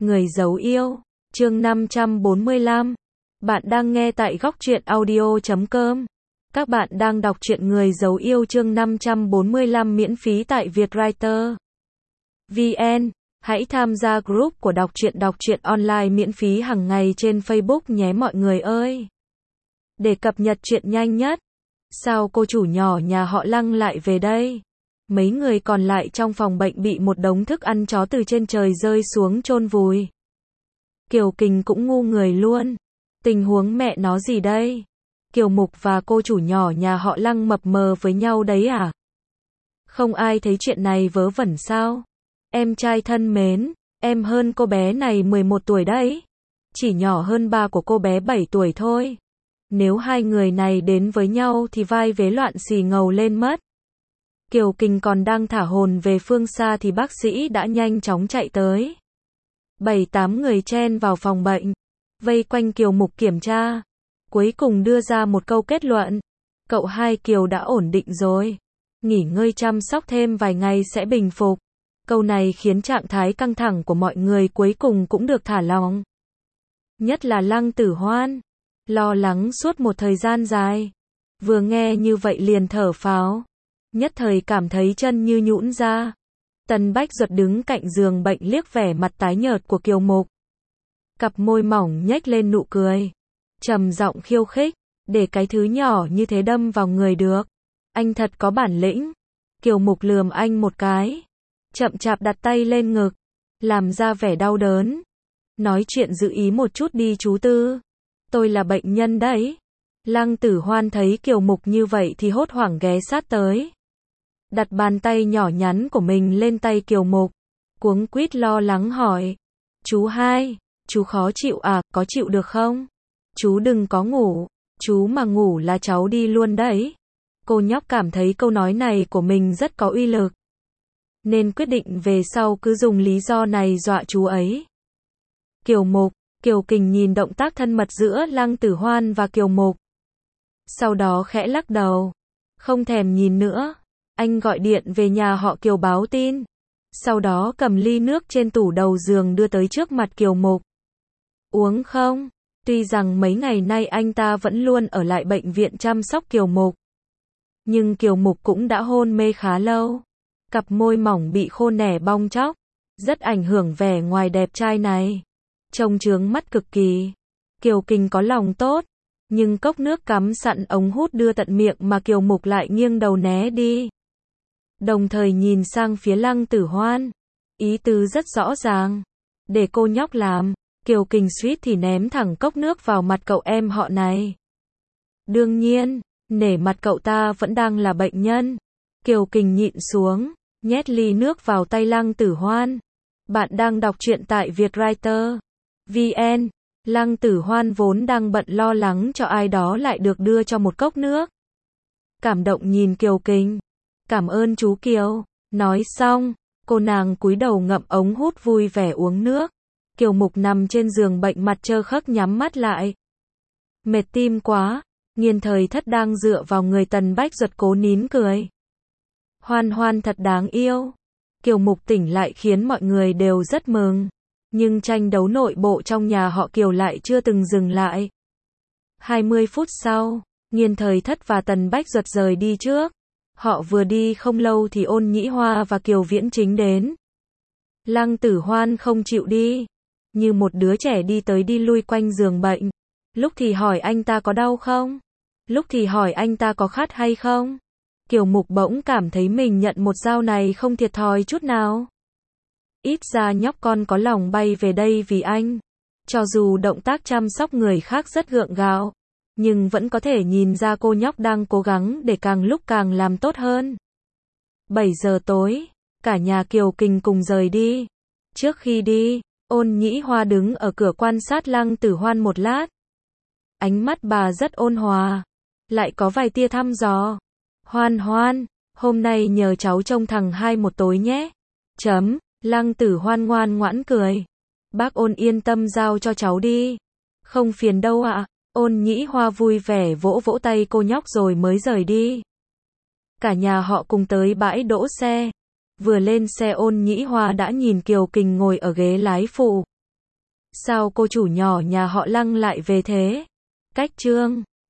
Người giấu yêu, chương 545. Bạn đang nghe tại góc truyện audio.com. Các bạn đang đọc truyện Người giấu yêu chương 545 miễn phí tại Vietwriter VN. Hãy tham gia group của đọc truyện online miễn phí hàng ngày trên Facebook nhé mọi người ơi. Để cập nhật truyện nhanh nhất. Sao cô chủ nhỏ nhà họ Lăng lại về đây? Mấy người còn lại trong phòng bệnh bị một đống thức ăn chó từ trên trời rơi xuống chôn vùi. Kiều Kình cũng ngu người luôn. Tình huống mẹ nó gì đây? Kiều Mục và cô chủ nhỏ nhà họ Lăng mập mờ với nhau đấy à? Không ai thấy chuyện này vớ vẩn sao? Em trai thân mến, em hơn cô bé này 11 tuổi đấy. Chỉ nhỏ hơn ba của cô bé 7 tuổi thôi. Nếu hai người này đến với nhau thì vai vế loạn xì ngầu lên mất. Kiều Kình còn đang thả hồn về phương xa thì bác sĩ đã nhanh chóng chạy tới. 7-8 người chen vào phòng bệnh, vây quanh Kiều Mục kiểm tra. Cuối cùng đưa ra một câu kết luận. Cậu hai Kiều đã ổn định rồi. Nghỉ ngơi chăm sóc thêm vài ngày sẽ bình phục. Câu này khiến trạng thái căng thẳng của mọi người cuối cùng cũng được thả lỏng. Nhất là Lăng Tử Hoan. Lo lắng suốt một thời gian dài. Vừa nghe như vậy liền thở phào. Nhất thời cảm thấy chân như nhũn ra. Tần Bách Duật đứng cạnh giường bệnh liếc vẻ mặt tái nhợt của Kiều Mục. Cặp môi mỏng nhếch lên nụ cười. Trầm giọng khiêu khích. Để cái thứ nhỏ như thế đâm vào người được. Anh thật có bản lĩnh. Kiều Mục lườm anh một cái. Chậm chạp đặt tay lên ngực. Làm ra vẻ đau đớn. Nói chuyện giữ ý một chút đi chú Tư. Tôi là bệnh nhân đấy. Lăng Tử Hoan thấy Kiều Mục như vậy thì hốt hoảng ghé sát tới. Đặt bàn tay nhỏ nhắn của mình lên tay Kiều Mục. Cuống quýt lo lắng hỏi. Chú hai, chú khó chịu à, có chịu được không? Chú đừng có ngủ. Chú mà ngủ là cháu đi luôn đấy. Cô nhóc cảm thấy câu nói này của mình rất có uy lực. Nên quyết định về sau cứ dùng lý do này dọa chú ấy. Kiều Mục, Kiều Kình nhìn động tác thân mật giữa Lăng Tử Hoan và Kiều Mục. Sau đó khẽ lắc đầu. Không thèm nhìn nữa. Anh gọi điện về nhà họ Kiều báo tin. Sau đó cầm ly nước trên tủ đầu giường đưa tới trước mặt Kiều Mục. Uống không? Tuy rằng mấy ngày nay anh ta vẫn luôn ở lại bệnh viện chăm sóc Kiều Mục. Nhưng Kiều Mục cũng đã hôn mê khá lâu. Cặp môi mỏng bị khô nẻ bong tróc. Rất ảnh hưởng vẻ ngoài đẹp trai này. Trông chướng mắt cực kỳ. Kiều Kình có lòng tốt. Nhưng cốc nước cắm sẵn ống hút đưa tận miệng mà Kiều Mục lại nghiêng đầu né đi. Đồng thời nhìn sang phía Lăng Tử Hoan. Ý tứ rất rõ ràng. Để cô nhóc làm. Kiều Kình suýt thì ném thẳng cốc nước vào mặt cậu em họ này. Đương nhiên, nể mặt cậu ta vẫn đang là bệnh nhân. Kiều Kình nhịn xuống, nhét ly nước vào tay Lăng Tử Hoan. Bạn đang đọc truyện tại Vietwriter VN. Lăng Tử Hoan vốn đang bận lo lắng cho ai đó lại được đưa cho một cốc nước. Cảm động nhìn Kiều Kình. Cảm ơn chú Kiều. Nói xong, cô nàng cúi đầu ngậm ống hút vui vẻ uống nước. Kiều Mục nằm trên giường bệnh mặt trơ khấc nhắm mắt lại. Mệt tim quá. Nghiên Thời Thất đang dựa vào người Tần Bách Duật cố nín cười. Hoan Hoan thật đáng yêu. Kiều Mục tỉnh lại khiến mọi người đều rất mừng. Nhưng tranh đấu nội bộ trong nhà họ Kiều lại chưa từng dừng lại. 20 phút sau, Nghiên Thời Thất và Tần Bách Duật rời đi trước. Họ vừa đi không lâu thì Ôn Nhĩ Hoa và Kiều Viễn Chính đến. Lăng Tử Hoan không chịu đi. Như một đứa trẻ đi tới đi lui quanh giường bệnh. Lúc thì hỏi anh ta có đau không? Lúc thì hỏi anh ta có khát hay không? Kiều Mục bỗng cảm thấy mình nhận một dao này không thiệt thòi chút nào. Ít ra nhóc con có lòng bay về đây vì anh. Cho dù động tác chăm sóc người khác rất gượng gạo, nhưng vẫn có thể nhìn ra cô nhóc đang cố gắng để càng lúc càng làm tốt hơn. 7 giờ tối, cả nhà Kiều Kình cùng rời đi. Trước khi đi, Ôn Nhĩ Hoa đứng ở cửa quan sát Lăng Tử Hoan một lát. Ánh mắt bà rất ôn hòa, lại có vài tia thăm dò. Hoan Hoan, hôm nay nhờ cháu trông thằng hai một tối nhé. Lăng Tử Hoan ngoan ngoãn cười. Bác Ôn yên tâm giao cho cháu đi. Không phiền đâu ạ. Ôn Nhĩ Hoa vui vẻ vỗ vỗ tay cô nhóc rồi mới rời đi. Cả nhà họ cùng tới bãi đỗ xe. Vừa lên xe Ôn Nhĩ Hoa đã nhìn Kiều Kình ngồi ở ghế lái phụ. Sao cô chủ nhỏ nhà họ Lăng lại về thế? Cách chương